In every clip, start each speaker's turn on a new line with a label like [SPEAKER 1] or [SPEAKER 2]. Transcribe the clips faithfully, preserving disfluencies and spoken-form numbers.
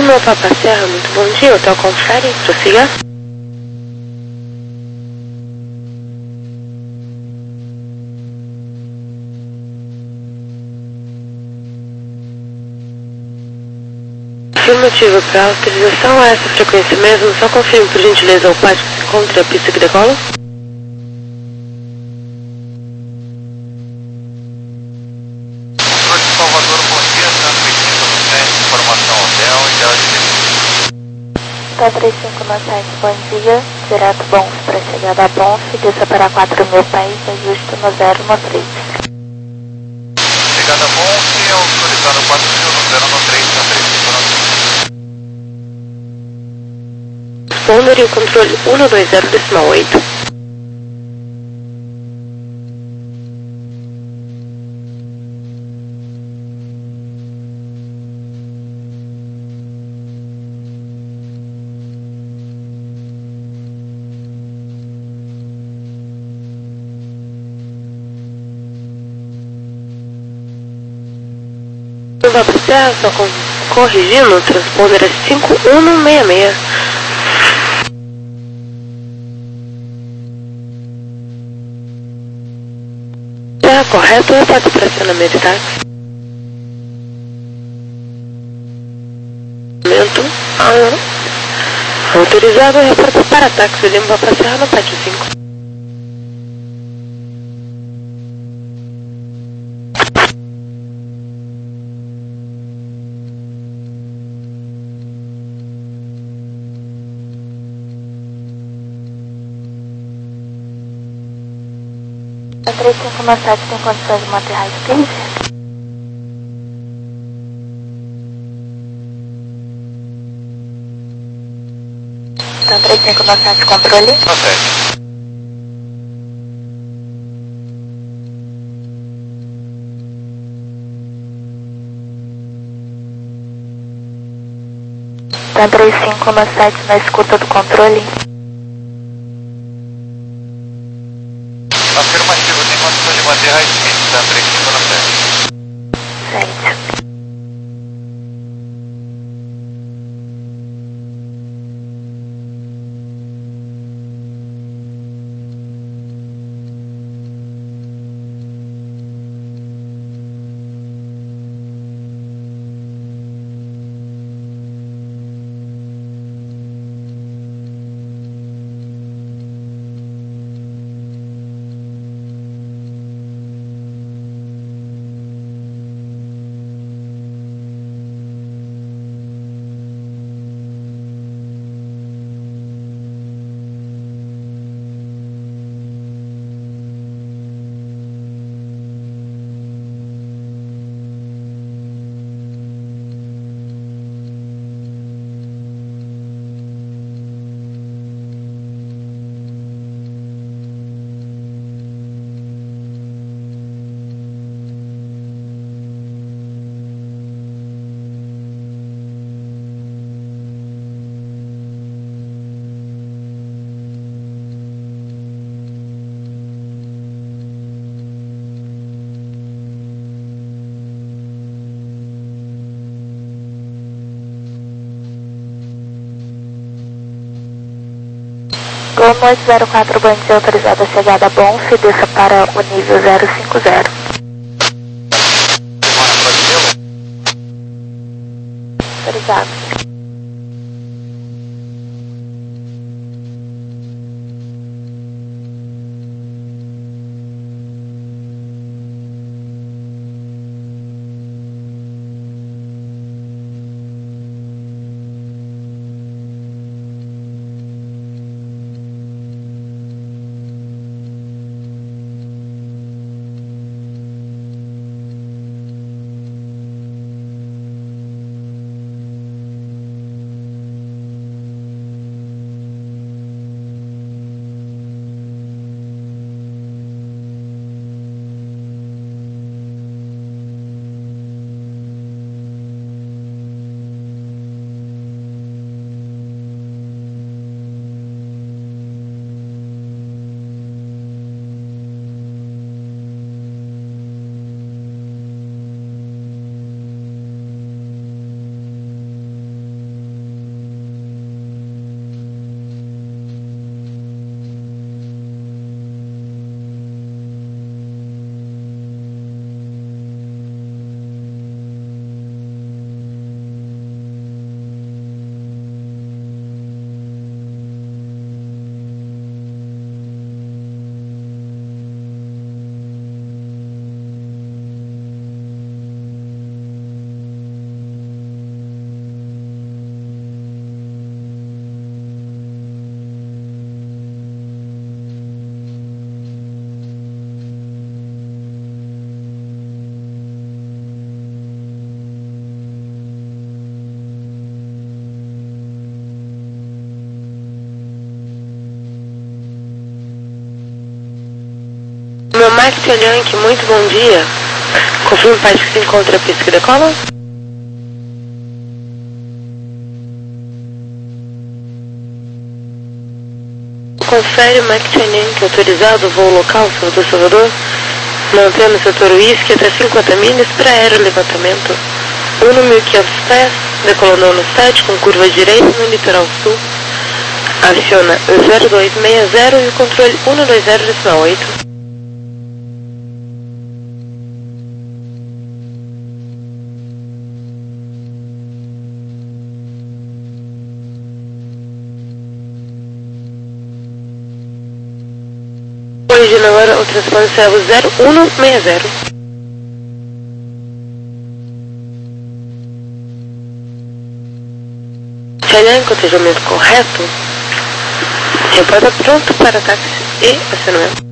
[SPEAKER 1] Lima Papa Serra, muito bom dia, Hotel Confere, prossiga. Afirmativo, para autorização a essa frequência mesmo, só confirme por gentileza o pátio que se encontra a pista que decola.
[SPEAKER 2] Hotel três cinco nove sete, bom dia. Direto Bonf para chegada a Bonf, desça para quatro mil pés, ajuste no zero no três.
[SPEAKER 3] Chegada a Bonf, autorizado quatro mil no zero no três, na três cinco nove.
[SPEAKER 1] Responder e o controle um dois zero decimal oito. Papa Serra, só com, corrigindo, o transponder é cinco um seis seis. Serra correto, reporte para acionamento de táxi. Ah, autorizado, reporte para táxi, Lima Papa Serra no pátio cinco.
[SPEAKER 2] três cinco nove sete tem condições de manter high speed? Então três cinco nove sete, controle?
[SPEAKER 3] sete.
[SPEAKER 2] Então três cinco nove sete na escuta do controle?
[SPEAKER 3] Afirmativo, tem condição de manter high speed, tá? três cinco nove sete.
[SPEAKER 2] Certo. Gol oito zero quatro, bom dia, autorizado a chegada a Bonf, desça para o nível zero cinco zero. Obrigado.
[SPEAKER 1] Max Yankee, muito bom dia. Confirme o país que se encontra a pista que decola. Confere Max Yankee, autorizado, voo local, Salvador, Salvador. Mantendo o setor Whisky até cinquenta milhas para aerolevantamento. um mil e quinhentos pés, decolando no sete com curva direita no litoral sul. Aciona zero dois seis zero e o controle cento e vinte oito. Origina agora o transporte servo zero um seis zero. Cheyenne, cotejamento correto. Reporta pronto para táxi e acionamento.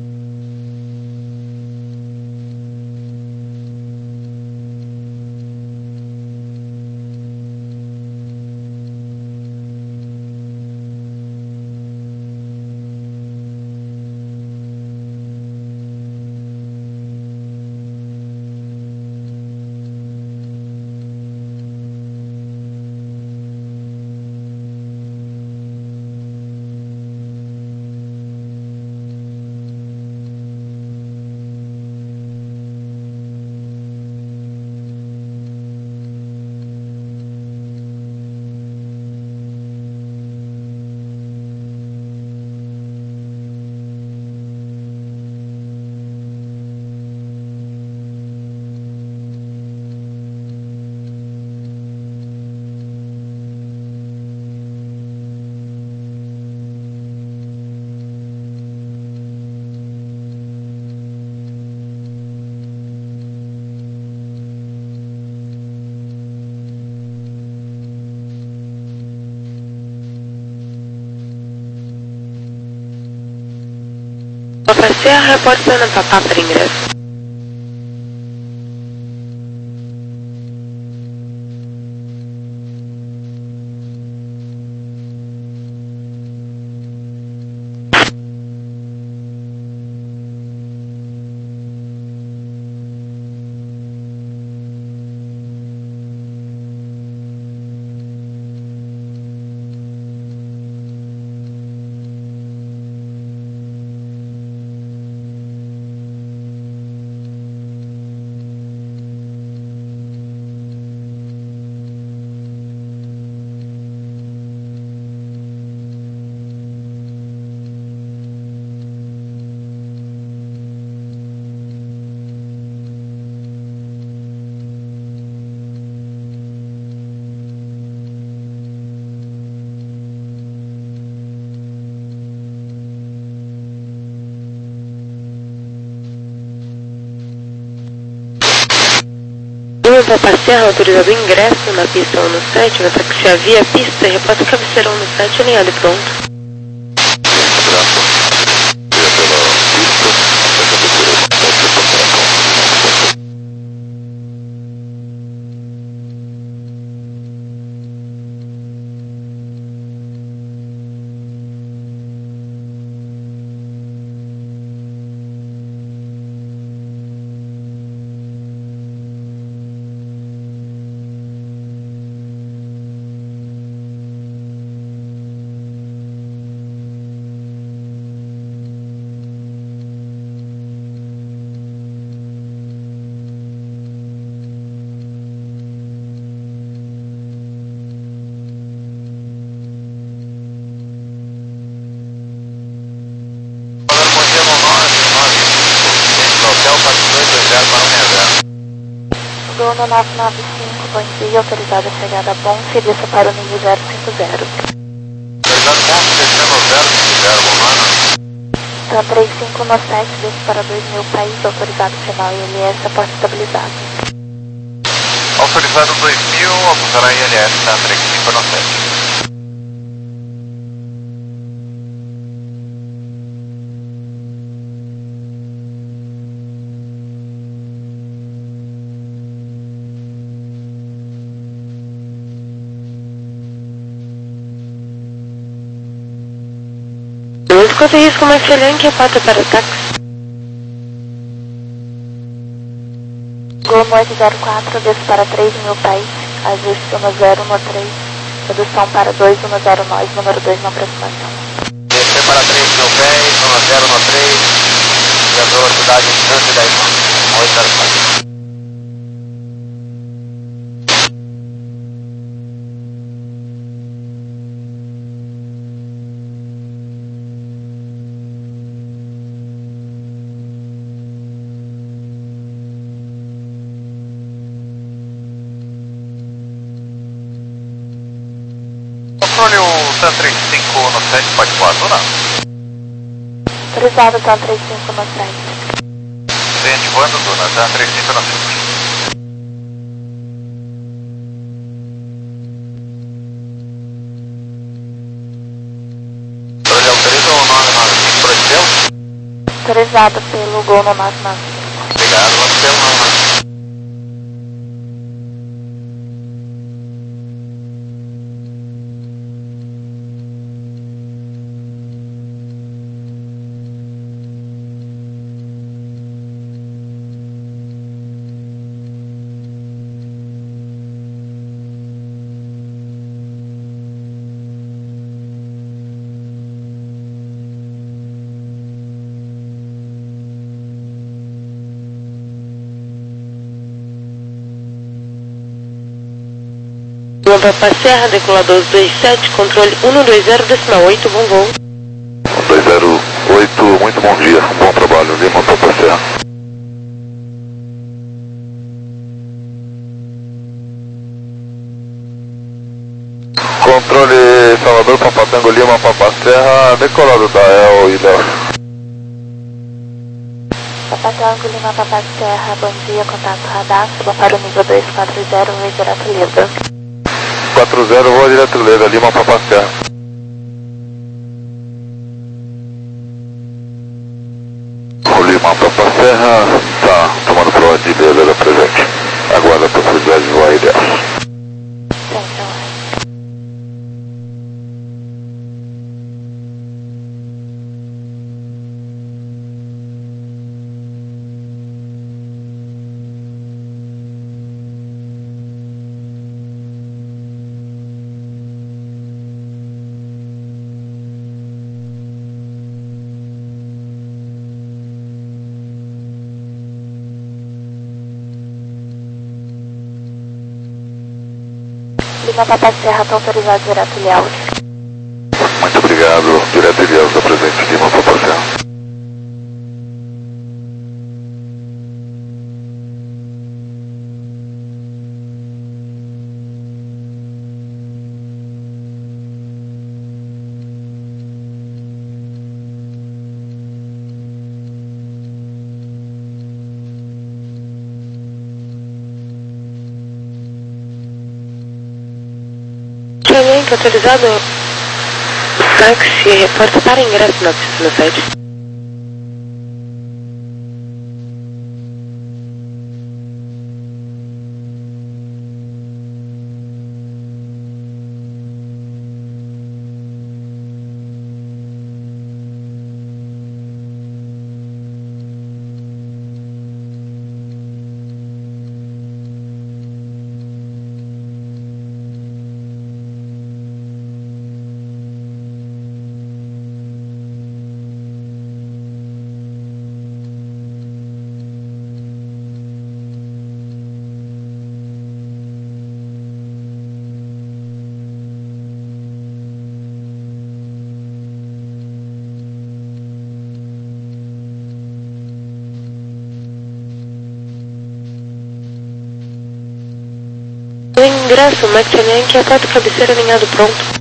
[SPEAKER 1] Papa Serra, reporta na Papá para ingresso. Papa Serra, autorizado o ingresso na pista um no sete, vai taxiar via pista e reporta cabeceira um no sete, alinhado e pronto.
[SPEAKER 2] Bruno nove nove cinco, bom dia, autorizado a chegada a Bonfe, desça para o nível zero cinco zero.
[SPEAKER 3] Autorizado Bonfe, descendo zero cinco zero, Romano.
[SPEAKER 2] Então três cinco no sete, desça para dois mil país, autorizado final I L S, aporte estabilizado.
[SPEAKER 3] Autorizado dois mil, apontará I L S, tá? três cinco no sete.
[SPEAKER 1] Enquanto isso, como é que ele é que é para táxi?
[SPEAKER 2] Gol no oito zero quatro, desço para três mil pés, ajuste um zero um três, redução para dois um zero nove, número dois na aproximação.
[SPEAKER 3] Descer para três mil pés, um zero um três, e a velocidade cento e dez knots, oito zero quatro. Controle o T A N trinta e cinco no sete, pode quatro, não?
[SPEAKER 2] Autorizado T A N trinta e cinco no sete.
[SPEAKER 3] Vem ativando, dona, T A N trinta e cinco no sete. Controle autoriza o nove nove cinco para Estrela?
[SPEAKER 2] Autorizado pelo Gol no nove nove cinco.
[SPEAKER 3] Obrigado, vamos pelo nove nove cinco.
[SPEAKER 1] Lima Papa Serra, decolador dois sete, controle um dois zero, decimal oito, bom voo.
[SPEAKER 4] dois zero oito, muito bom dia, bom trabalho, Lima Papa Serra. Controle Salvador, Papa Tango, Lima Papa Serra, decolado da E L e Léo.
[SPEAKER 2] Papa Tango, Lima Papa Serra, bom dia, contato radar, suba para o nível dois quatro zero, voo direto Leda.
[SPEAKER 4] quatro zero, voa direto Leda, Lima Papa Serra. O Lima Papa Serra tá tomando prova de Leda presente. Aguarda a possibilidade de voar ideal.
[SPEAKER 2] Sim, então é. Lima Papa Serra, está autorizado direto Ilhéus.
[SPEAKER 4] Muito obrigado, direto Ilhéus da presente, Lima Papa Serra.
[SPEAKER 1] Link autorizado, táxi, reporta para ingresso na pista no site. O ingresso, Maquianenque, até cabeceira alinhado pronto.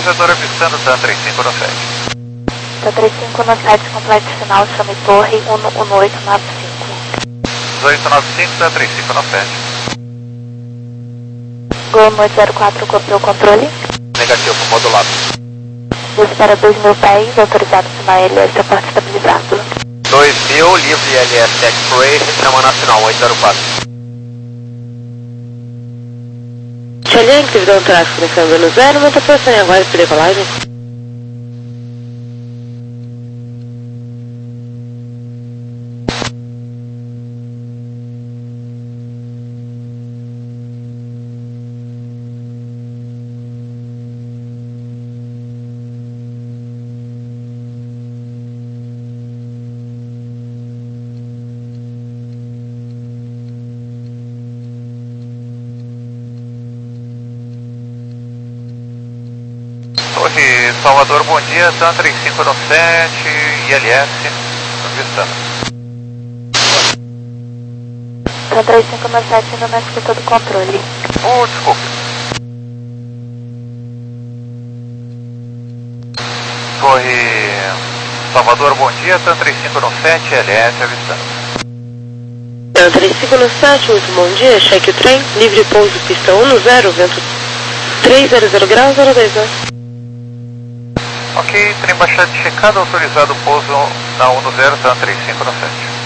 [SPEAKER 3] vetor avistando TAM trinta e cinco no sete.
[SPEAKER 2] TAM trinta e cinco no sete, complete sinal, chame torre um um oito nove cinco.
[SPEAKER 3] um oito nove cinco, TAM trinta e cinco no sete.
[SPEAKER 2] Gol um oito zero quatro, copiou o controle.
[SPEAKER 3] Negativo, modulado.
[SPEAKER 2] Espera dois mil pés, autorizado sinal L S, porta estabilizado.
[SPEAKER 3] dois mil, livre L S X-Ray, chamando a sinal um oito zero quatro.
[SPEAKER 1] Xaliang, divisão tráfego na câmera no zero, manta força em aguardo por decolagem.
[SPEAKER 3] Torre Salvador, bom dia, TAM trinta e cinco no sete, I L S, avistando.
[SPEAKER 2] TAM trinta e cinco no sete, ainda na escuta do controle.
[SPEAKER 3] Oh, desculpe. Torre Salvador, bom dia, TAM trinta e cinco no sete, I L S, avistando.
[SPEAKER 1] TAM trinta e cinco no sete, muito bom dia, cheque o trem, livre pouso, pista um no zero, vento trezentos graus, zero dois horas.
[SPEAKER 3] Ok, trem baixado checado, autorizado pouso na um no zero, TAM trinta e cinco no sete.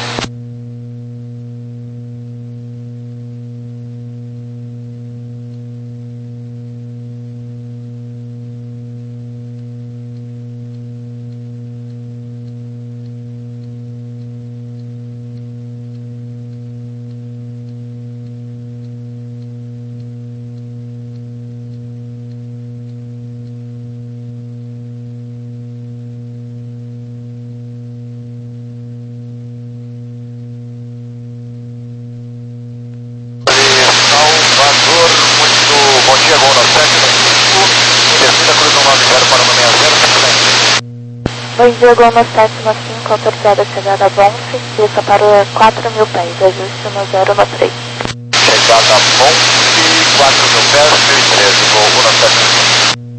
[SPEAKER 3] Salvador, muito bom dia, Gol no sete, no cinco, descida cruz um nove zero para o sessenta.
[SPEAKER 2] Bom dia, Gol no sete no cinco, autorizada a chegada a Bonfe, pista para quatro mil pés, ajuste no zero no três.
[SPEAKER 3] Chegada a Bonfe, quatro mil pés, mil e treze, Gol um no sete.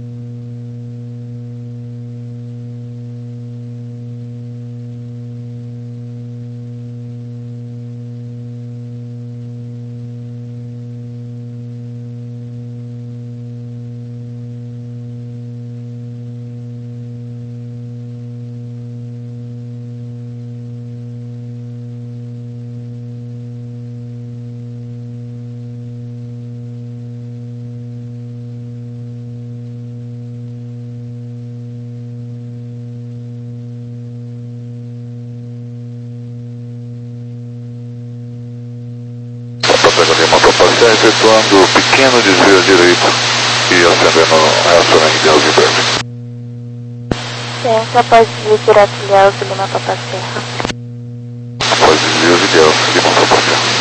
[SPEAKER 4] Efetuando pequeno desvio à direita e acendendo a reação de Elzenberg.
[SPEAKER 2] Ciência após desvio direto de Elzo, Lima Papa Serra.
[SPEAKER 4] Após desvio de Elzo, Lima Papa Serra.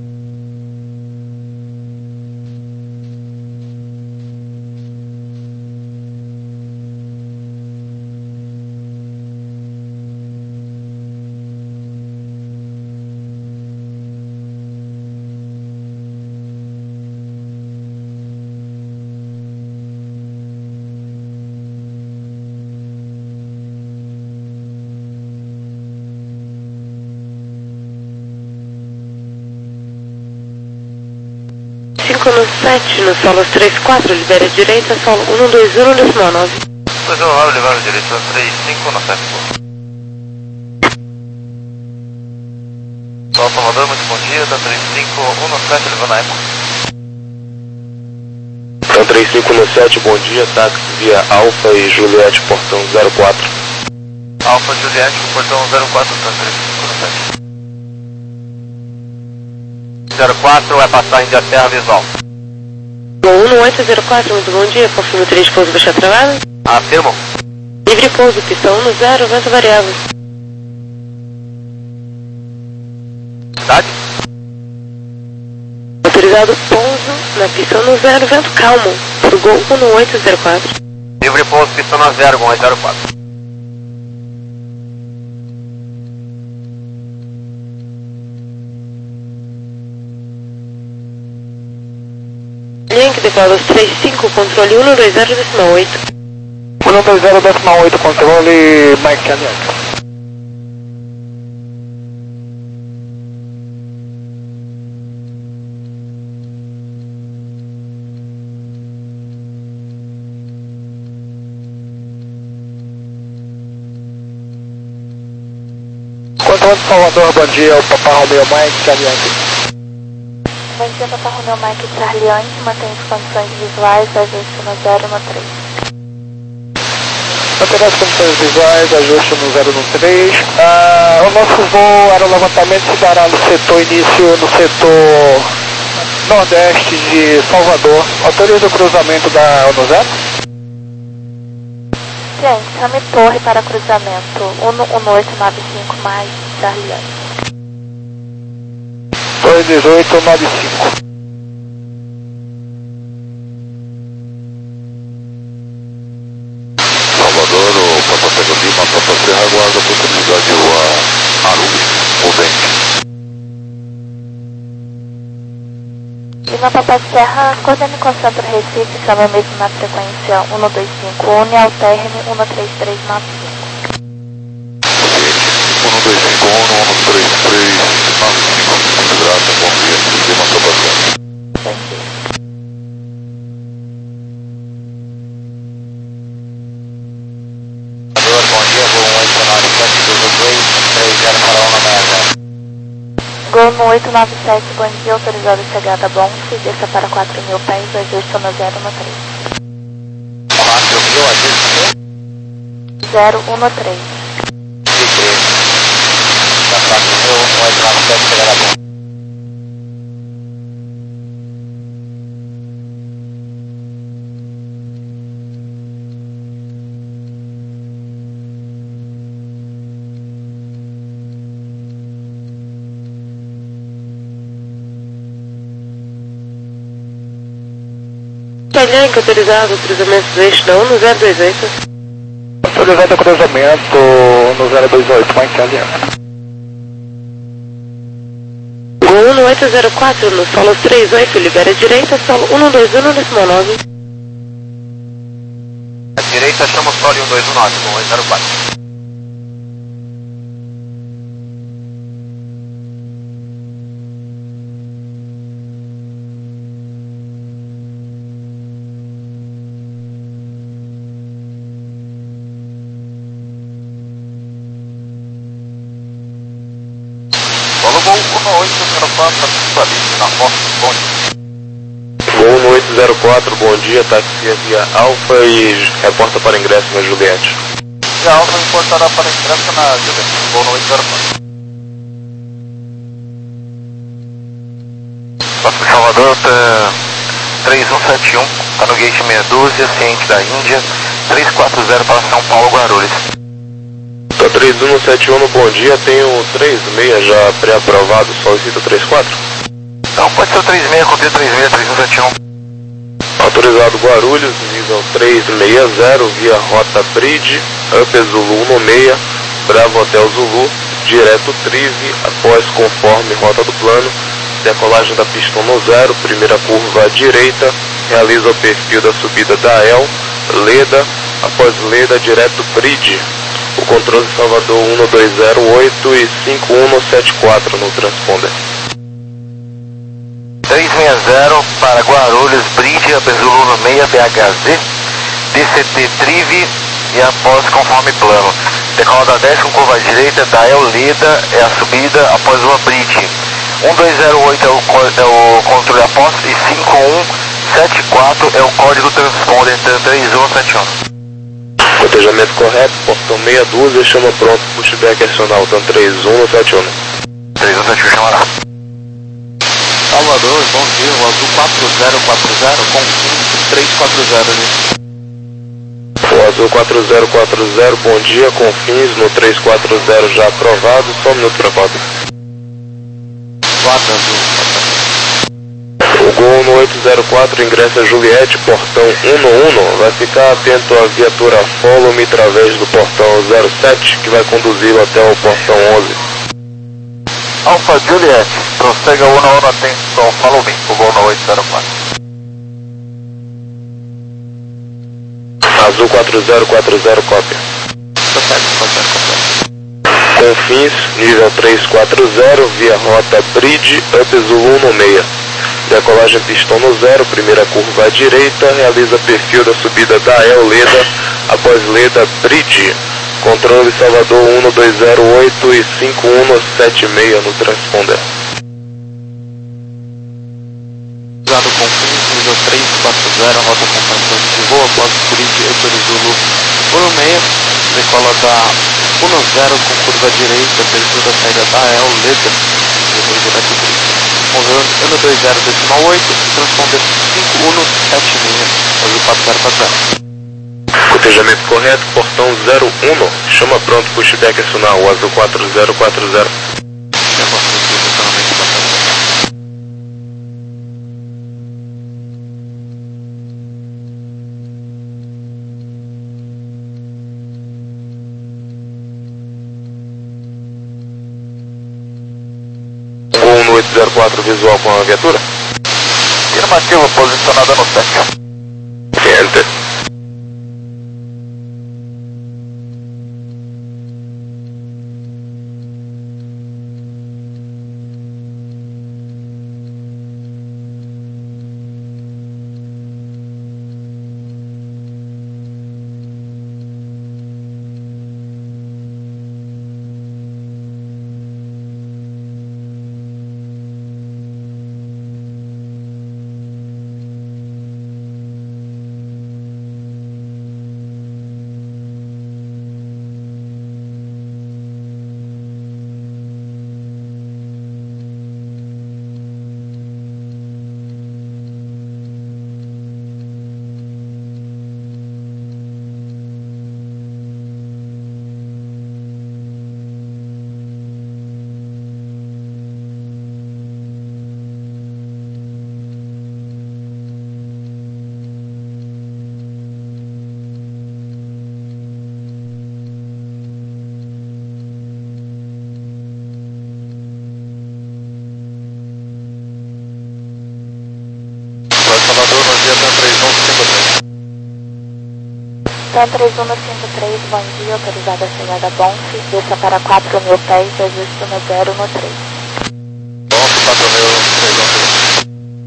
[SPEAKER 1] cinco no sete, no solo três quatro, libera a direita, solo um dois um, decimal nove.
[SPEAKER 3] Pois eu vou levar a direita, três cinco no sete. Solo Salvador, muito bom dia, TAM trinta e cinco, um no sete, levando a época.
[SPEAKER 5] TAM trinta e cinco no sete, bom dia, táxi via Alfa e Juliette, portão zero quatro.
[SPEAKER 3] Alfa Juliette, portão zero quatro, TAM trinta e cinco no sete. zero quatro é passagem de Serra Visual.
[SPEAKER 1] um no oito zero quatro, muito bom dia, confirmo três pouso baixar travada.
[SPEAKER 3] Afirmo.
[SPEAKER 1] Livre pouso, pista um no zero, vento variável.
[SPEAKER 3] Cidade?
[SPEAKER 1] Autorizado pouso na pista um no zero, vento calmo, pro Gol um no oito zero quatro.
[SPEAKER 3] Livre pouso, pista no zero, Gol zero quatro.
[SPEAKER 1] Link, decola três cinco, controle um dois zero, decimal oito.
[SPEAKER 6] um dois zero, décima oito, controle, Mike Aliança. Controle de Salvador, bom dia, o Papa Romeo Mike Aliança.
[SPEAKER 2] Bom dia, Papa Romeo Mike Charliane, mantém as condições visuais, ajuste no zero no três.
[SPEAKER 6] Mantém as condições visuais, ajuste no zero no três. Ah, o nosso voo era o levantamento se dará no setor início, no setor nordeste de Salvador. Autoriza o cruzamento da ONU zero?
[SPEAKER 2] Gente, chame torre para cruzamento, um oito nove cinco mais Charliane.
[SPEAKER 6] dois dezoito nove cinco.
[SPEAKER 4] Salvador, o Papa Pedro Lima, Papa Serra, aguarda a possibilidade o Aruli, o Vente.
[SPEAKER 2] Lima Papa Serra, coordene com o Centro Recife, chama mesmo na frequência um dois cinco, une ao término um três três nove cinco.
[SPEAKER 4] um dois cinco um, um três três nove cinco. Muito grato, bom dia, Lima Papa Serra.
[SPEAKER 2] Bom dia.
[SPEAKER 3] Bom dia, voo um oito nove sete dois dois três zero para um nove
[SPEAKER 2] Gol no oito nove sete, bom dia, autorizado a chegada a Bonfe, desça para quatro mil pés, ajuste no zero no três.
[SPEAKER 3] quatro mil, ajuste
[SPEAKER 2] zero um três.
[SPEAKER 3] Da quatro mil, um oito nove sete, chegada a Bonfe.
[SPEAKER 1] Italiano, autorizado o cruzamento do eixo da ONU zero dois oito.
[SPEAKER 6] Autorizado o cruzamento no zero dois oito, Mike Aliança.
[SPEAKER 1] Gol um oito zero quatro no solo três oito, libera a direita, solo um dois um no décimo nove.
[SPEAKER 3] A direita chama o solo um dois um nove, com oito zero quatro.
[SPEAKER 4] um oito zero quatro, na Fox, bom dia.
[SPEAKER 5] Voo no oito zero quatro, bom dia, taxia via Alfa e reporta para ingresso na Juliette.
[SPEAKER 3] Via Alfa reportará para ingresso na Juliette, voo no oito zero quatro.
[SPEAKER 4] Salvador, tá três um sete um, tá no gate meia dúzia, ciente da Índia, três quatro zero para São Paulo, Guarulhos.
[SPEAKER 5] Tá três um sete um, bom dia, tenho três seis já pré-aprovado, solicito três quatro.
[SPEAKER 4] Então pode ser o três seis, copia três seis, três um sete um.
[SPEAKER 5] Autorizado Guarulhos, nível três seis zero, via rota Bridge, Up Zulu um seis, Bravo Hotel Zulu, direto Trive, após conforme rota do plano, decolagem da pista no zero, primeira curva à direita, realiza o perfil da subida da El, Leda, após Leda, direto Bridge. O controle de Salvador um dois zero oito e cinco um sete quatro no transponder.
[SPEAKER 4] três seis zero para Guarulhos, Bridge, Up Zulu no seis, B H Z, D C T Trive e após conforme plano. Decola da dez com curva à direita, da El Leda é a subida após uma Bridge. um dois zero oito é o, é o controle após e cinco um sete quatro é o código transponder três um sete um.
[SPEAKER 5] Cotejamento correto, portão meia dúzia, chama pronto, pushback adicional, então três um sete um.
[SPEAKER 4] três um sete um chamará.
[SPEAKER 3] Salvador, bom dia, o azul quatro zero quatro zero, com três quatro zero ali.
[SPEAKER 5] O azul quatro zero quatro zero, bom dia, confins no três quatro zero já aprovado, só um minuto para pauta.
[SPEAKER 3] quatro azul.
[SPEAKER 5] O Gol no oito zero quatro ingressa Juliette, portão um um, vai ficar atento à viatura Follow Me através do portão zero sete, que vai conduzi-lo até o portão onze.
[SPEAKER 4] Alfa Juliette, prossega um um, atenção, Follow Me, o Gol no oito zero quatro.
[SPEAKER 5] Azul quatro zero quatro zero, cópia.
[SPEAKER 3] Tá certo, quatro zero quatro zero.
[SPEAKER 5] Confins, nível três quatro zero, via rota Bridge, Up Zulu um seis. Decolagem pistão no zero, primeira curva à direita, realiza perfil da subida da El Leda, após Leda Bridge. Controle Salvador um dois zero oito e cinco um sete seis no transponder.
[SPEAKER 3] Usado Confins, nível três quatro zero, rota acompanhante de voo após Bridge, Up Zulu um seis, decola da um zero com curva à direita, perfil da saída da El Leda, depois direto Bridge. um dois zero decimal oito, transponder cinco um sete seis, Azul quatro zero quatro zero.
[SPEAKER 5] Cotejamento correto, portão zero um, chama pronto, pushback acionar o Azul quatro zero quatro zero. um oito zero quatro visual com a viatura.
[SPEAKER 4] Afirmativo, posicionada no sete.
[SPEAKER 5] Enter.
[SPEAKER 4] Salvador, no dia TAM três um cinco três.
[SPEAKER 2] TAM três um cinco três, bom dia, autorizada a chegada a Bonf, desça para quatro mil pés, ajuste no zero no três.
[SPEAKER 4] Bonf, quatro mil três um três.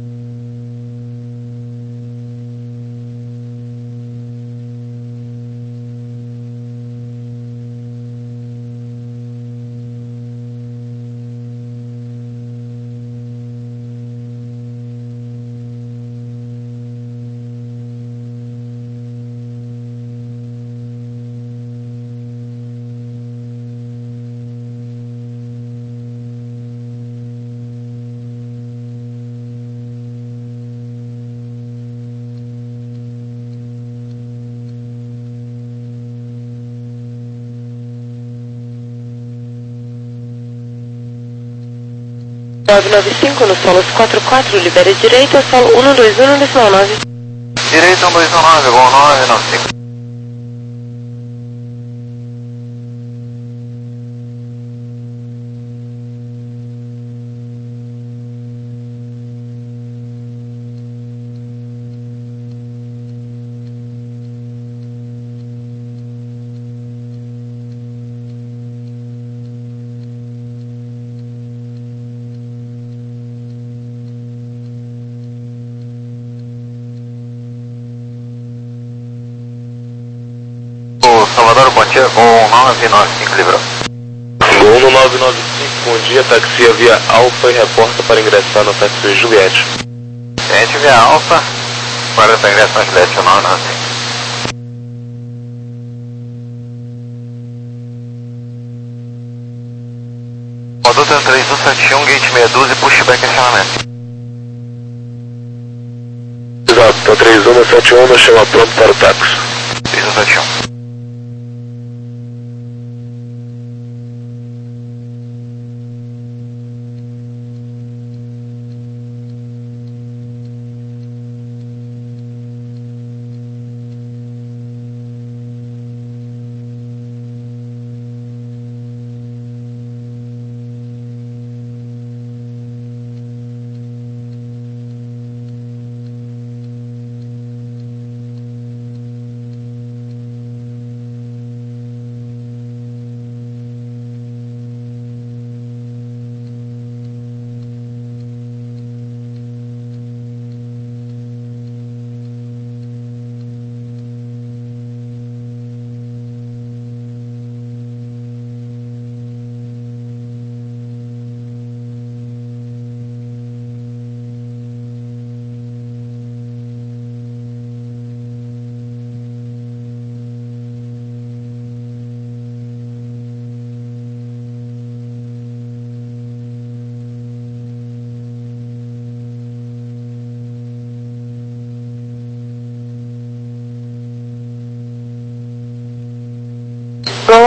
[SPEAKER 1] nove nove cinco no solo quatro quatro, libere direita, solo um dois um decimal nove.
[SPEAKER 4] Direita um dois um nove, bom nove nove cinco. Salvador, bom dia, Gol nove nove cinco, livrou.
[SPEAKER 5] Gol no nove nove cinco, bom dia, taxia via Alfa e reporta para ingressar no táxi Juliette.
[SPEAKER 4] Gente via Alfa, para essa ingressão Juliette, nove nove cinco. Modo TAM três um sete um, gate meia dúzia, pushback acionamento.
[SPEAKER 5] Exato, TAM três um sete um, chama pronto para o táxi.
[SPEAKER 4] três um sete um.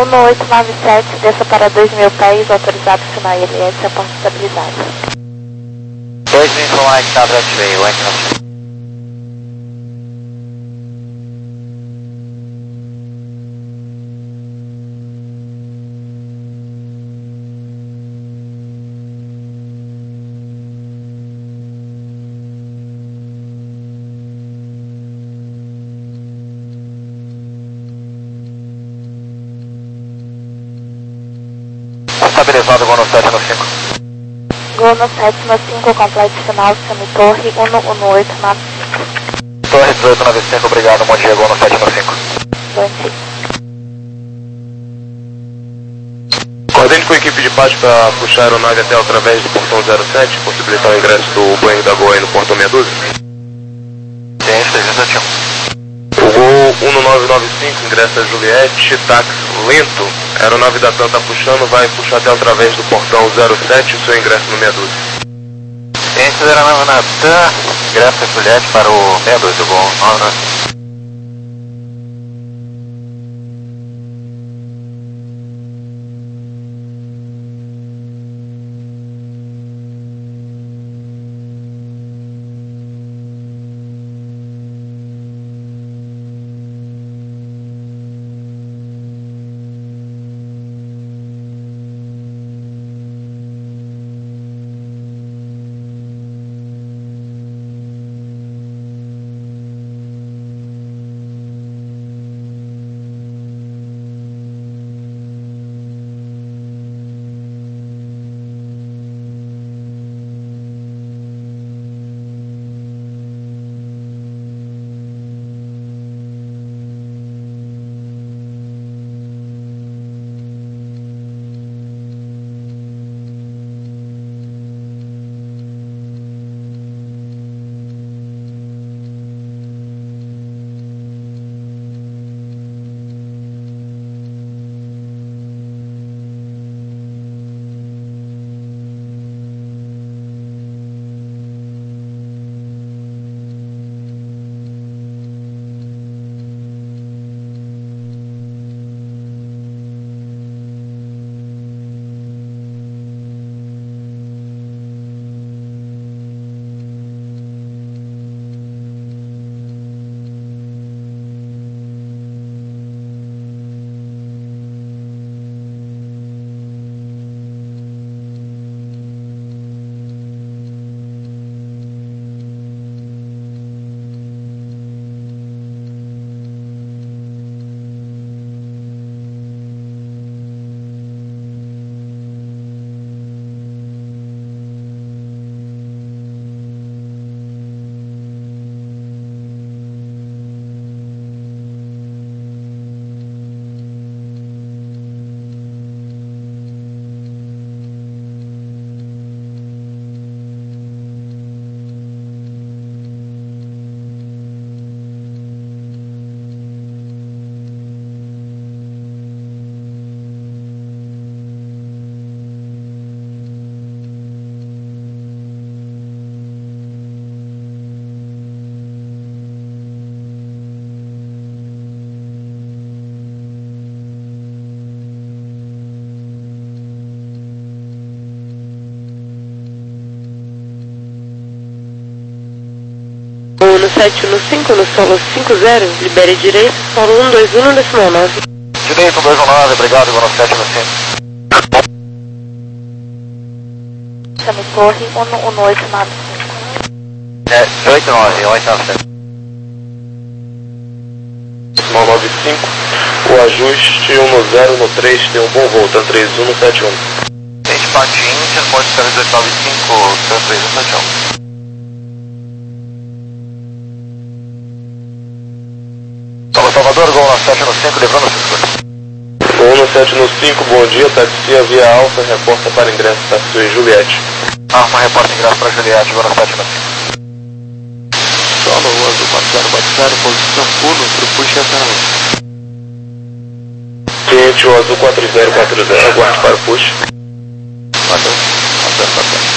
[SPEAKER 2] um oito nove sete, desça para dois mil pés, autorizado sinal I L S, a porta de estabilidade.
[SPEAKER 4] dois mil flight, Tabra X-Ray, White House. Estabilizado, Gol no sete no cinco.
[SPEAKER 2] Gol no sete no cinco, completo final, semi-torre, um um oito nove cinco.
[SPEAKER 4] Torre dezoito nove cinco, obrigado, bom dia, Gol no sete no cinco.
[SPEAKER 2] Bom dia.
[SPEAKER 5] Coordene com a equipe de pátio para puxar a aeronave até através do portão zero sete, possibilitar o ingresso do Boeing da Gol aí no portão meia dúzia.
[SPEAKER 4] Ciência, exatamente.
[SPEAKER 5] O Gol um nove nove cinco, ingressa Juliette, táxi lento. A aeronave da TAM está puxando, vai puxar até através do portão zero sete, o seu ingresso no meia dúzia.
[SPEAKER 4] Ciência da aeronave na TAM, ingressa Juliette para o meia dúzia, Gol nove nove cinco.
[SPEAKER 1] No sete no cinco, no solo cinco zero, libere direito, solo um dois um, decimal nove.
[SPEAKER 4] Direito, um dois um nove, obrigado, Gol no sete no cinco.
[SPEAKER 2] Semi-torre, um um oito nove cinco.
[SPEAKER 4] É, oito nove, oito nove sete.
[SPEAKER 5] Decimal nove cinco, o ajuste um no zero no três, tem um bom voo, TAM três um no sete um.
[SPEAKER 4] Gente, Patins, responde para oito nove cinco, TAM três um sete um. Salvador, Gol no sete no cinco, livrando o cinco.
[SPEAKER 5] Gol no sete no cinco, bom dia, taxia via Alfa, reporta para ingresso, taxi Juliette.
[SPEAKER 4] Alfa, reporta ingresso para Juliette, Gol no sete no cinco.
[SPEAKER 3] Solo, azul quatro zero quatro zero, posição uno, pro push até
[SPEAKER 5] Cliente, o azul quatro zero quatro zero, aguarde para o push.
[SPEAKER 3] quatro zero quatro zero.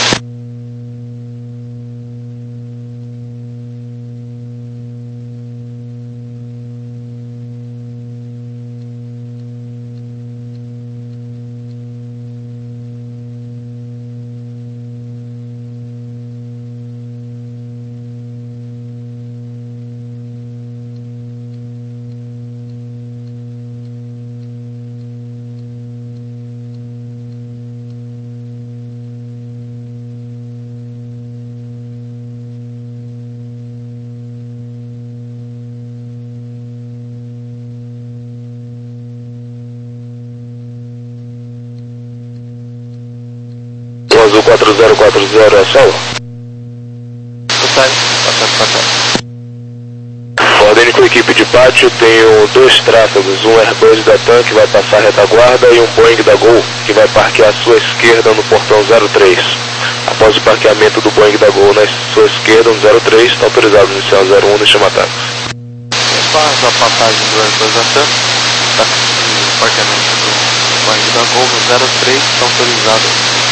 [SPEAKER 5] quatro zero quatro zero é solo.
[SPEAKER 3] Totais, passando para cá.
[SPEAKER 5] Ordem com a equipe de pátio, tenho dois tráfegos, um Airbus da TAM que vai passar a retaguarda e um Boeing da Gol que vai parquear à sua esquerda no portão zero três. Após o parqueamento do Boeing da Gol na sua esquerda, no zero três, está autorizado no inicial zero um e chama ataque.
[SPEAKER 3] Após a passagem do Airbus da TAM, está o parqueamento do Boeing da Gol no zero três, está autorizado.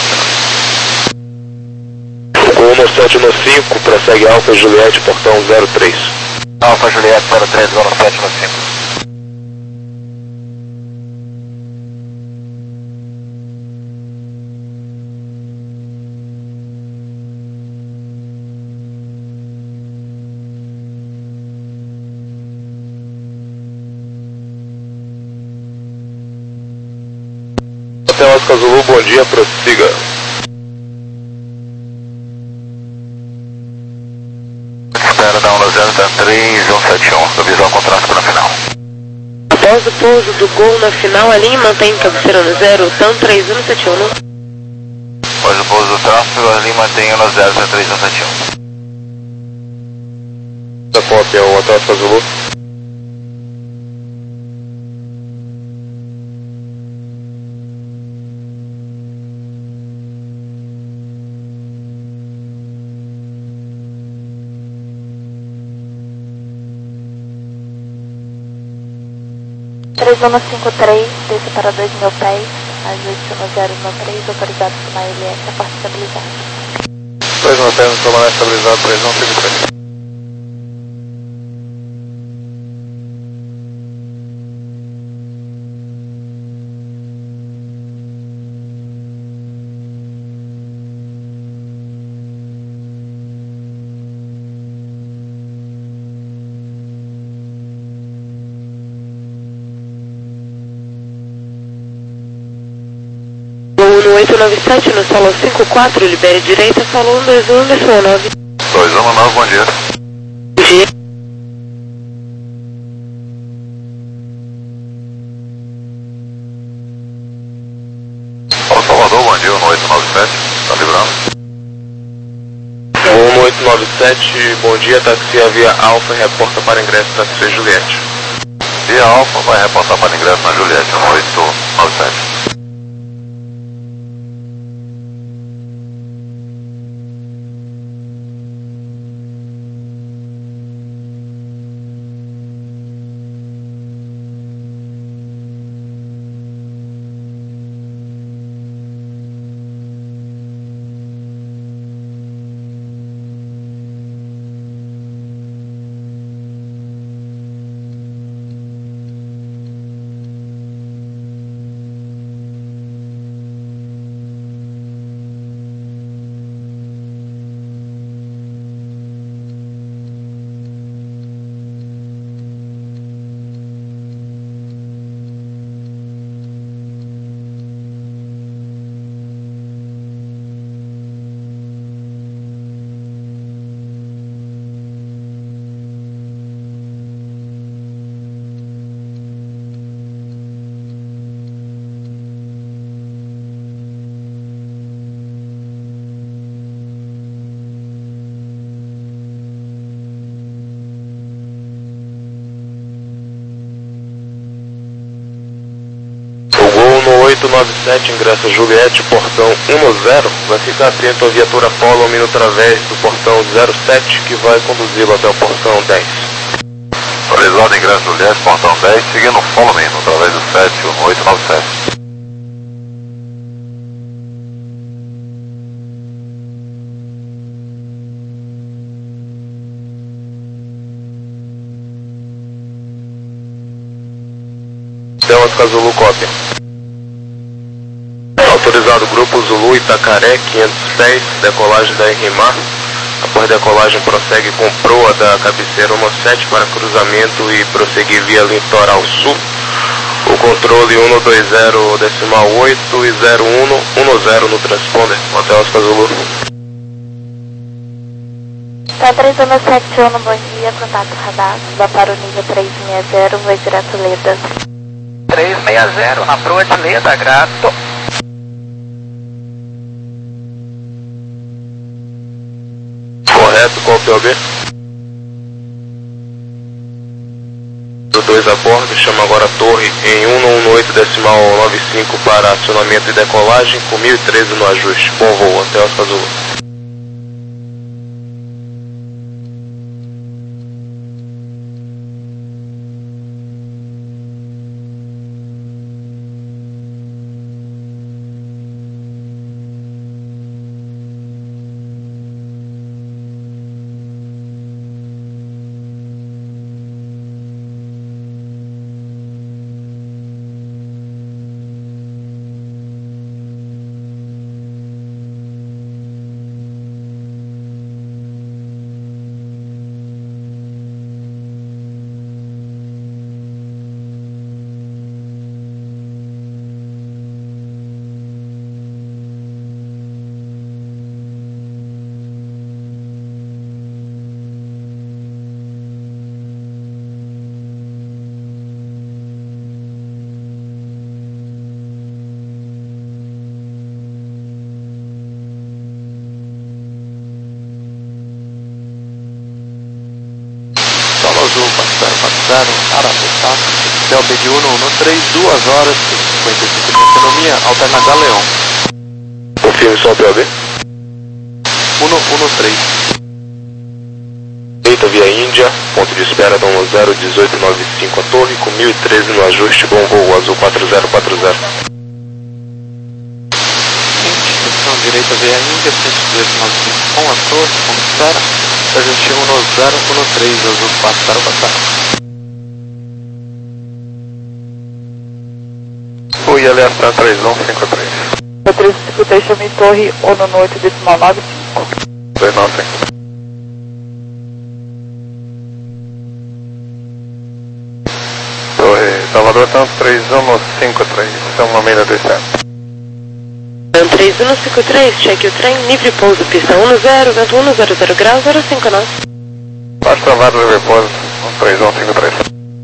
[SPEAKER 5] Gol no sete no cinco, prossegue Alfa Juliette, portão zero três.
[SPEAKER 4] Alfa Juliette zero três, Gol no sete no cinco.
[SPEAKER 5] Hotel Oscar Zulu, bom dia, prossiga.
[SPEAKER 4] Espera da um zero três um sete um, visão com tráfego na final.
[SPEAKER 1] Após o pouso do Gol na final, a linha mantém cabeceira no zero, TAM três um sete um.
[SPEAKER 4] Após o pouso do tráfego, a linha mantém no zero três um sete um.
[SPEAKER 5] Da cópia, o Hotel Oscar Zulu.
[SPEAKER 2] três um cinco três, desça para dois mil pés, ajuste no zero um três, autorizado para L S, a parte estabilizada.
[SPEAKER 5] dois um três, toma estabilizado, três um cinco três.
[SPEAKER 1] No oito nove sete, no solo cinco quatro, libere direita, solo um dois um, decimal nove.
[SPEAKER 4] dois um nove, bom dia.
[SPEAKER 1] Bom dia.
[SPEAKER 4] Ó, Salvador, bom dia, no oito nove sete, tá livrando?
[SPEAKER 5] Voo no oito nove sete, bom dia, táxi a via Alfa, reporta para ingresso táxi Juliette.
[SPEAKER 4] Via Alfa vai reportar para ingresso na Juliette, no oito nove sete.
[SPEAKER 5] No oito nove sete, ingresso Juliette, portão um zero, vai ficar atento à viatura Follow Me no través do portão zero sete, que vai conduzi-lo até o portão dez.
[SPEAKER 4] Autorizado ingresso Juliette, portão dez, seguindo Follow Me no través do sete, no oito nove sete.
[SPEAKER 5] Hotel Oscar Zulu, cópia. Autorizado Grupo Zulu Itacaré, quinhentos pés, decolagem da R M A. Após decolagem prossegue com proa da cabeceira um sete para cruzamento e prosseguir via litoral sul. O controle um dois zero decimal oito e zero um um zero no transponder. Hotel Oscar Zulu.
[SPEAKER 2] Tá três um sete um, bom dia, contato radar, vá para o nível três seis zero, vai direto Leda.
[SPEAKER 7] três seis zero, na proa de Leda, grato.
[SPEAKER 5] Qual P O B? Do dois a bordo, chama agora a torre em um um oito decimal nove cinco para acionamento e decolagem com mil e treze no ajuste. Bom voo, até Oscar Zulu.
[SPEAKER 3] Azul quatro zero quatro zero, Arapetá, P O B de um um três, duas horas e cinquenta e cinco de autonomia, alterna Galeão.
[SPEAKER 5] Confirme só o P O B.
[SPEAKER 3] um um três.
[SPEAKER 5] Eita via Índia, ponto de espera da um zero dezoito nove cinco a torre com mil e treze no ajuste, bom voo Azul quatro zero quatro zero.
[SPEAKER 3] Direção direita via Índia, cento e dois nove cinco com a torre, ponto de espera. Ajuste um zero um três, Azul quatro zero quatro zero.
[SPEAKER 6] O I L S três um cinco três.
[SPEAKER 2] O três cinco três chama em torre um oito decimal nove cinco.
[SPEAKER 6] dois nove cinco. Torre Salvador, tanto três um cinco três, são uma milha dois sete.
[SPEAKER 1] três um cinco três, cheque o trem, livre pouso, pista um zero, vento um zero zero graus, zero cinco nove.
[SPEAKER 6] Baixo travado, livre pouso, três um cinco três.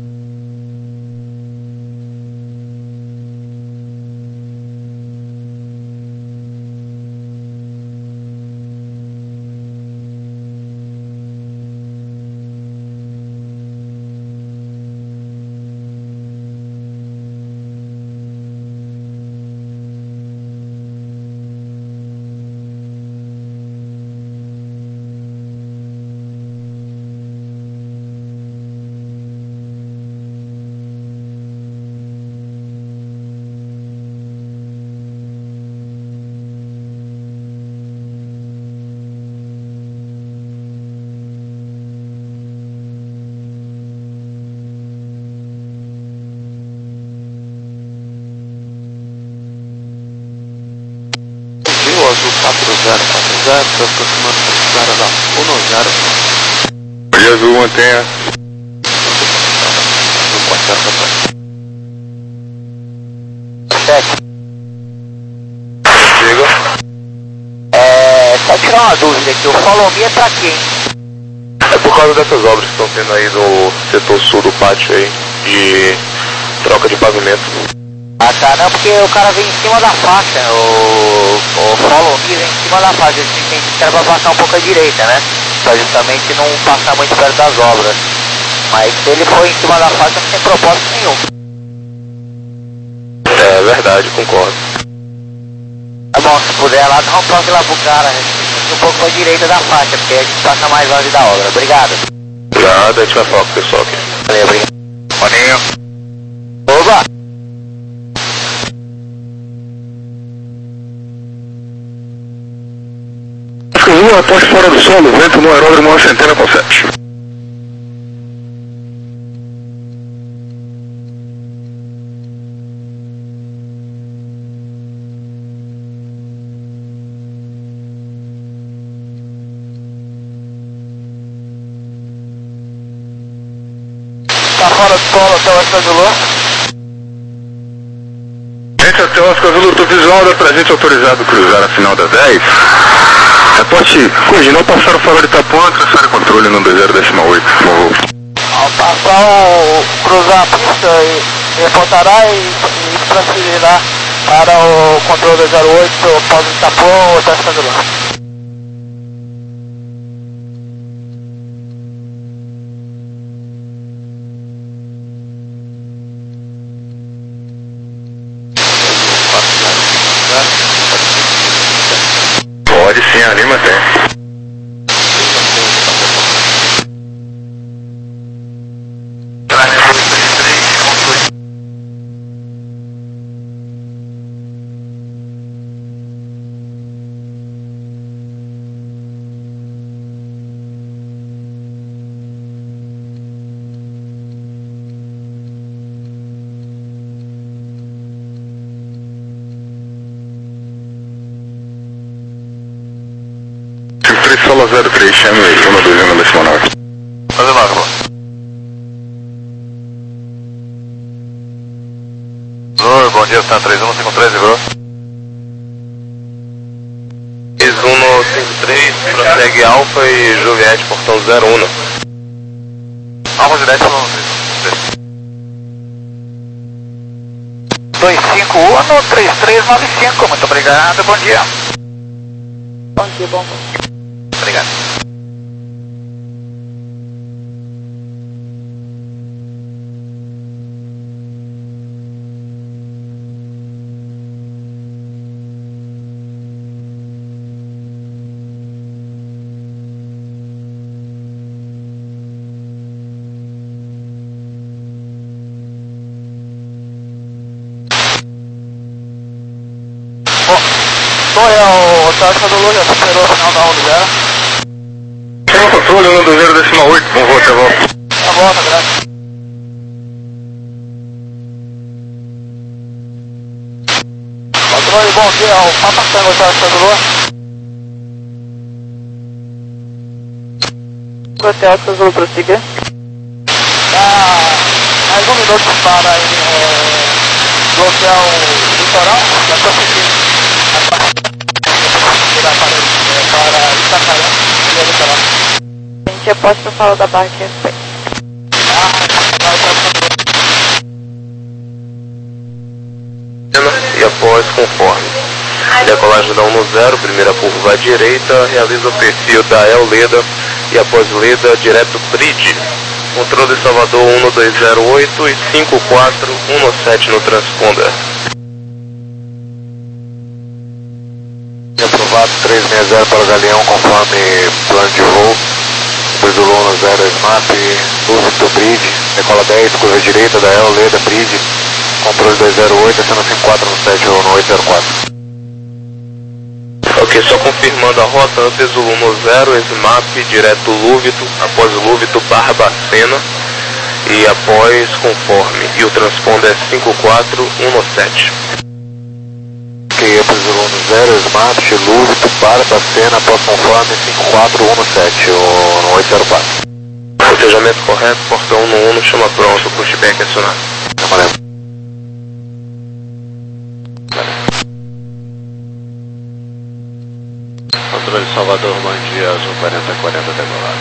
[SPEAKER 3] Azul quatro zero quatro zero, se aproximando da espera da um zero.
[SPEAKER 6] E Azul mantenha.
[SPEAKER 3] Azul quatro zero quatro zero.
[SPEAKER 4] Cheque. Diga. É, só tirar uma dúvida aqui, o follow me é pra quem?
[SPEAKER 5] É por causa dessas obras que estão tendo aí no setor sul do pátio aí, de troca de pavimento.
[SPEAKER 4] Ah tá, não, porque o cara vem em cima da faixa, o, o follow me vem em cima da faixa, a gente tem que pra passar um pouco à direita, né? Pra justamente não passar muito perto das obras. Mas se ele for em cima da faixa não tem propósito nenhum.
[SPEAKER 5] É verdade, concordo.
[SPEAKER 4] Tá bom, se puder lá, dá um toque lá pro cara, a gente tem que ir um pouco pra direita da faixa, porque a gente passa mais longe da obra. Obrigado.
[SPEAKER 5] Obrigado, a gente vai falar com o pessoal aqui.
[SPEAKER 4] Valeu, obrigado.
[SPEAKER 6] Maninho.
[SPEAKER 4] Oba!
[SPEAKER 6] Azul, aposte fora do solo, vento no aeródromo, uma centena com sete.
[SPEAKER 4] Tá fora do solo até o Oscar Zulu?
[SPEAKER 6] Gente, até o Oscar Zulu, do visual da presente autorizado cruzar a final da dez. Reporte, corrigir, não passaram fora de Itapuã, traçar controle no dois zero decimal oito.
[SPEAKER 4] Ao passar o cruzar a pista e reportará e, e transferirá para o controle dois zero oito, pós Itapuã ou Oscar Zulu.
[SPEAKER 5] Sim, Lima tem. Solo zero três, chame um dois um decimal nove.
[SPEAKER 4] Fazer logo. Oi, bom dia, está três um cinco três, viu?
[SPEAKER 5] três um cinco três, prossegue Alfa e Juliette, portão zero um.
[SPEAKER 4] Alfa Juliette, dois cinco um três três nove cinco, muito obrigado, bom dia.
[SPEAKER 2] Bom dia, bom dia.
[SPEAKER 4] Obrigado. Sou eu, o Taxa do Lula, superou o final da onda já.
[SPEAKER 5] Chama controle um dois zero decimal oito, bom volta, a volta.
[SPEAKER 4] A volta, graças. Controle, bom dia, o Papa Tango, Taxa do Lula.
[SPEAKER 2] Hotel Azul, prossiga.
[SPEAKER 4] Ah, mais um minuto para é, bloquear o litoral, já estou seguindo. Para Itacarã e o litoral.
[SPEAKER 2] A gente aposta para falar da barra que é
[SPEAKER 5] E após conforme. Decolagem da um no zero, primeira curva à direita, realiza o perfil da El Leda e após Leda, direto Bridge. Controle Salvador um dois zero oito e cinco quatro um sete no transponder.
[SPEAKER 4] Aprovado três seis zero para o Galeão, conforme plano de voo. Depois do Luna zero Smap, Lúcido Bridge, decola dez, curva direita da El Leda Bridge, controle dois zero oito, acena cinco quatro um sete ou no oito zero quatro.
[SPEAKER 5] Ok, só confirmando a rota, antes o Luna zero, Smap, direto Lúvito, após Lúvito, Barbacena e após conforme. E o transponder é cinco quatro um sete.
[SPEAKER 4] Ok, após o Luna zero, Smap, Lúvito, Barbacena, após conforme cinco quatro um sete ou no oito zero quatro.
[SPEAKER 5] Cotejamento correto, portão um no um, chama pronto, pushback acionado.
[SPEAKER 4] Amarelo.
[SPEAKER 3] Controle Salvador, bom dia, Azul quarenta quarenta decolado.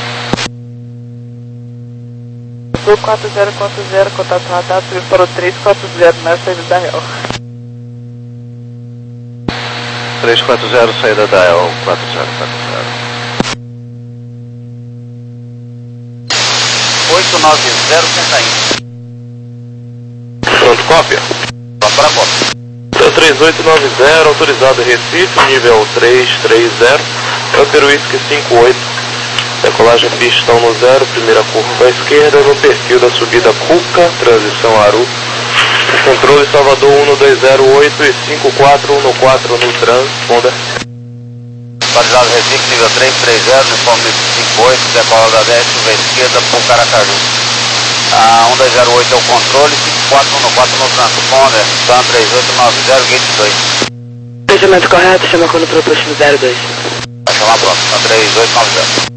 [SPEAKER 2] Azul quatro zero quatro zero, contato radar, subiu para o três quatro zero na saída da Real.
[SPEAKER 3] três quatro zero, saída da E L quatro zero quatro zero.
[SPEAKER 4] oito nove zero, senta
[SPEAKER 5] Pronto, cópia.
[SPEAKER 4] Pronto para a cópia.
[SPEAKER 5] três oito nove zero, autorizado Recife, nível três três zero, Upper Whisky cinco oito, decolagem pistão no zero, primeira curva à esquerda, no perfil da subida Cuca, transição Aru, controle Salvador um dois zero oito e cinco quatro um quatro no transponder.
[SPEAKER 4] Autorizado Recife, nível três três zero, uniforme cinco oito, decola da dez, curva à esquerda, Pucaracaju. Ah, um dois zero oito é o controle, cinco quatro um quatro no transponder, Tan três oito nove zero, gate dois.
[SPEAKER 1] Fechamento correto, chama quando proposto no zero dois.
[SPEAKER 4] Vai chamar pronto, Tan três oito nove zero.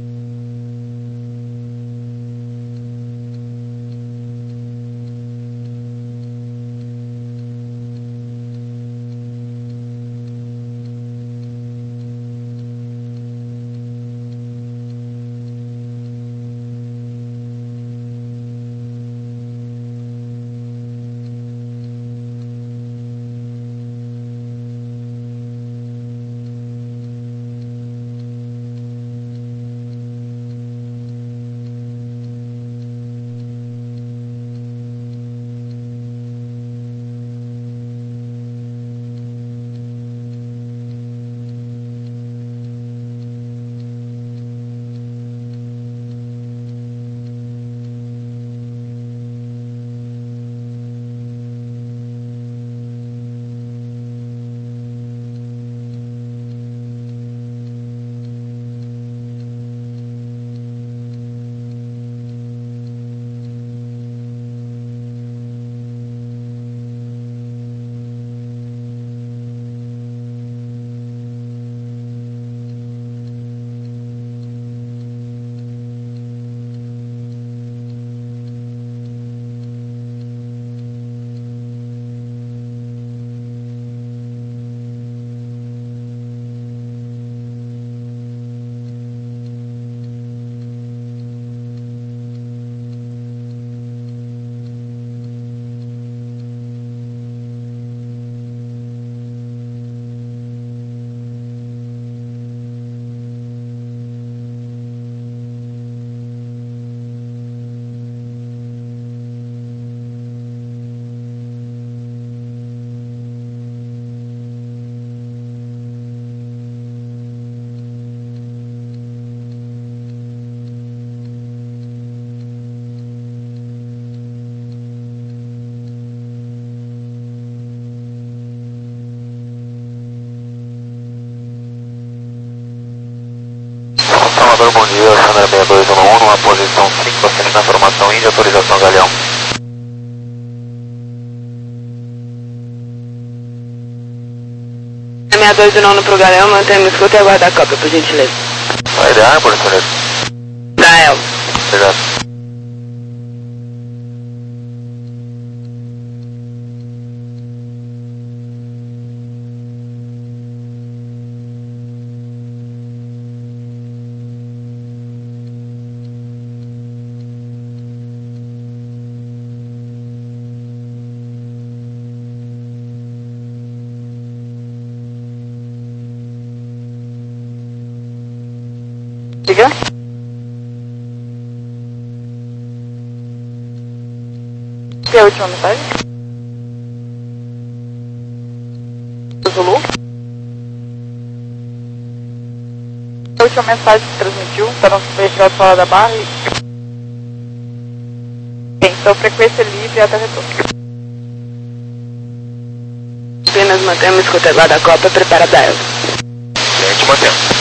[SPEAKER 4] Salvador, bom dia, Sandra seis dois um um, numa posição cinco, frente na formação Índia, autorização Galeão.
[SPEAKER 1] seis dois um um pro Galeão, mantém-me escuta e aguarda a cópia, por gentileza.
[SPEAKER 4] Vai dar, por gentileza.
[SPEAKER 1] Da El.
[SPEAKER 4] Obrigado.
[SPEAKER 2] Diga. E a última mensagem? Zulu? A última mensagem que transmitiu para não ser retirado fora da barra e... Bem, então frequência livre até retorno.
[SPEAKER 1] Apenas mantemos escuta e aguarda a cópia, prepara da El.
[SPEAKER 4] Gente, mantemos.